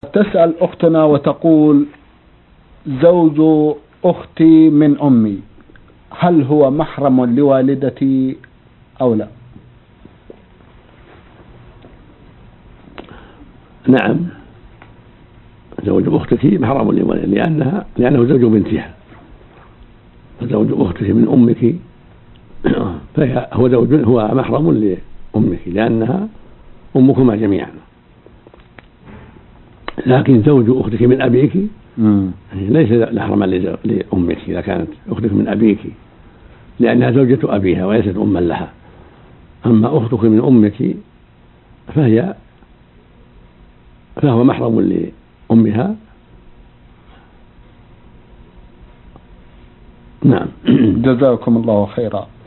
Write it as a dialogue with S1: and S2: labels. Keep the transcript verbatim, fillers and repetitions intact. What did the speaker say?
S1: تسأل أختنا وتقول: زوج أختي من أمي، هل هو محرم لوالدتي أو لا؟
S2: نعم، زوج أختك محرم لوالدتها لأنها لأنه زوج بنتها، فزوج أختك من أمك فهو زوج هو محرم لأمك لأنها أمكما جميعا. لكن زوج أختك من أبيك ليس محرما لأمك إذا كانت أختك من أبيك، لأنها زوجة أبيها وليست أما لها. أما أختك من أمك فهي فهو محرم لأمها. نعم.
S1: جزاكم الله خيرا.